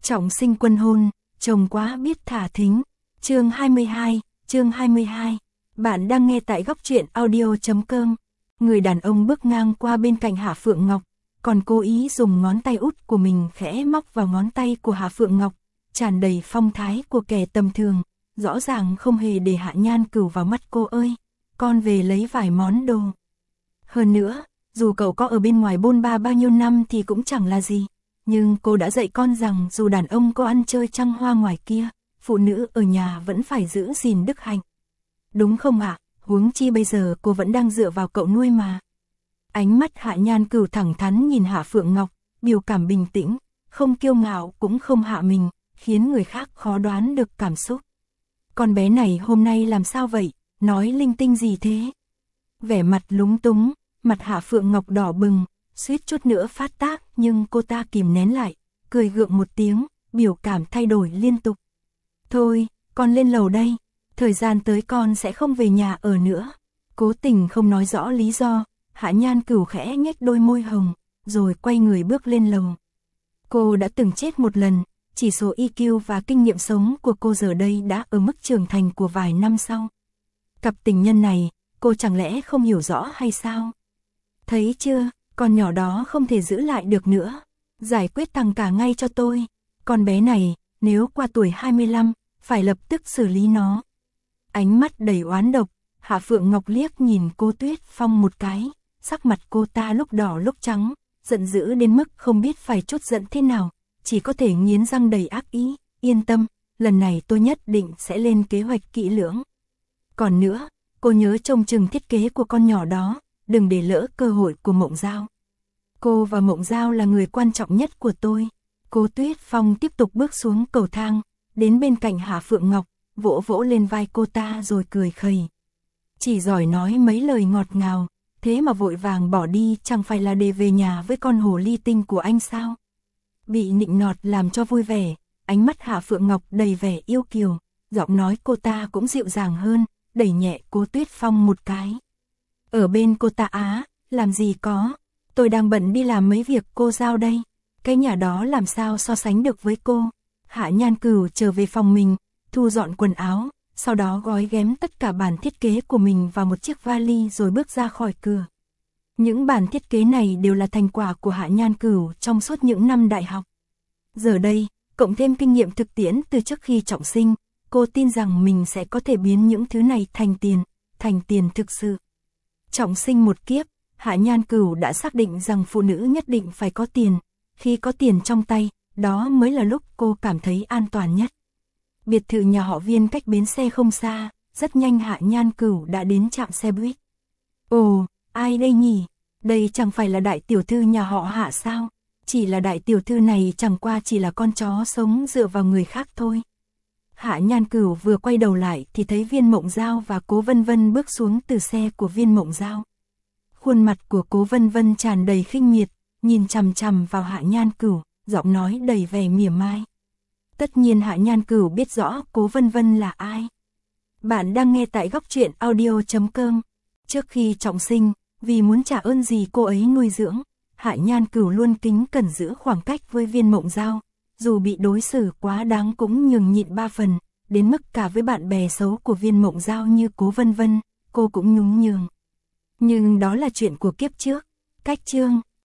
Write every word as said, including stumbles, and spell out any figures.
Trọng sinh quân hôn, chồng quá biết thả thính. Chương hai mươi hai, chương hai mươi hai. Bạn đang nghe tại góc truyện audio chấm com. Người đàn ông bước ngang qua bên cạnh Hạ Phượng Ngọc, còn cố ý dùng ngón tay út của mình khẽ móc vào ngón tay của Hạ Phượng Ngọc, tràn đầy phong thái của kẻ tầm thường, rõ ràng không hề để Hạ Nhan Cửu vào mắt. Cô ơi, con về lấy vài món đồ. Hơn nữa, dù cậu có ở bên ngoài bôn ba bao nhiêu năm thì cũng chẳng là gì. Nhưng cô đã dạy con rằng dù đàn ông có ăn chơi trăng hoa ngoài kia, phụ nữ ở nhà vẫn phải giữ gìn đức hạnh. Đúng không ạ? Huống chi bây giờ cô vẫn đang dựa vào cậu nuôi mà. Ánh mắt Hạ Nhan Cửu thẳng thắn nhìn Hạ Phượng Ngọc, biểu cảm bình tĩnh, không kiêu ngạo cũng không hạ mình, khiến người khác khó đoán được cảm xúc. Con bé này hôm nay làm sao vậy? Nói linh tinh gì thế? Vẻ mặt lúng túng, mặt Hạ Phượng Ngọc đỏ bừng, suýt chút nữa phát tác, nhưng cô ta kìm nén lại, cười gượng một tiếng, biểu cảm thay đổi liên tục. Thôi, con lên lầu đây, thời gian tới con sẽ không về nhà ở nữa. Cố tình không nói rõ lý do, Hạ Nhan Cửu khẽ nhếch đôi môi hồng, rồi quay người bước lên lầu. Cô đã từng chết một lần, chỉ số i kiu và kinh nghiệm sống của cô giờ đây đã ở mức trưởng thành của vài năm sau. Cặp tình nhân này, cô chẳng lẽ không hiểu rõ hay sao? Thấy chưa, con nhỏ đó không thể giữ lại được nữa. Giải quyết thằng cả ngay cho tôi. Con bé này, nếu qua tuổi hai mươi lăm, phải lập tức xử lý nó. Ánh mắt đầy oán độc, Hạ Phượng Ngọc liếc nhìn cô Tuyết Phong một cái, sắc mặt cô ta lúc đỏ lúc trắng, giận dữ đến mức không biết phải trút giận thế nào, chỉ có thể nghiến răng đầy ác ý. Yên tâm, lần này tôi nhất định sẽ lên kế hoạch kỹ lưỡng. Còn nữa, cô nhớ trông chừng thiết kế của con nhỏ đó, đừng để lỡ cơ hội của Mộng Giao. Cô và Mộng Giao là người quan trọng nhất của tôi. Cô Tuyết Phong tiếp tục bước xuống cầu thang, đến bên cạnh Hạ Phượng Ngọc, vỗ vỗ lên vai cô ta rồi cười khẩy. Chỉ giỏi nói mấy lời ngọt ngào, thế mà vội vàng bỏ đi chẳng phải là để về nhà với con hồ ly tinh của anh sao? Bị nịnh nọt làm cho vui vẻ, ánh mắt Hạ Phượng Ngọc đầy vẻ yêu kiều, giọng nói cô ta cũng dịu dàng hơn, đẩy nhẹ cô Tuyết Phong một cái. Ở bên cô ta á, làm gì có, tôi đang bận đi làm mấy việc cô giao đây, cái nhà đó làm sao so sánh được với cô. Hạ Nhan Cửu trở về phòng mình, thu dọn quần áo, sau đó gói ghém tất cả bản thiết kế của mình vào một chiếc vali rồi bước ra khỏi cửa. Những bản thiết kế này đều là thành quả của Hạ Nhan Cửu trong suốt những năm đại học. Giờ đây, cộng thêm kinh nghiệm thực tiễn từ trước khi trọng sinh, cô tin rằng mình sẽ có thể biến những thứ này thành tiền, thành tiền thực sự. Trọng sinh một kiếp, Hạ Nhan Cửu đã xác định rằng phụ nữ nhất định phải có tiền, khi có tiền trong tay, đó mới là lúc cô cảm thấy an toàn nhất. Biệt thự nhà họ Viên cách bến xe không xa, rất nhanh Hạ Nhan Cửu đã đến trạm xe buýt. Ồ, ai đây nhỉ? Đây chẳng phải là đại tiểu thư nhà họ Hạ sao? Chỉ là đại tiểu thư này chẳng qua chỉ là con chó sống dựa vào người khác thôi. Hạ Nhan Cửu vừa quay đầu lại thì thấy Viên Mộng Giao và Cố Vân Vân bước xuống từ xe của Viên Mộng Giao. Khuôn mặt của Cố Vân Vân tràn đầy khinh miệt, nhìn chằm chằm vào Hạ Nhan Cửu, giọng nói đầy vẻ mỉa mai. Tất nhiên Hạ Nhan Cửu biết rõ Cố Vân Vân là ai. Bạn đang nghe tại góc truyện audio chấm com. Trước khi trọng sinh, vì muốn trả ơn gì cô ấy nuôi dưỡng, Hạ Nhan Cửu luôn kính cẩn giữ khoảng cách với Viên Mộng Giao, dù bị đối xử quá đáng cũng nhường nhịn ba phần, đến mức cả với bạn bè xấu của Viên Mộng Giao như Cố Vân Vân, cô cũng nhún nhường. Nhưng đó là chuyện của kiếp trước. Cách chương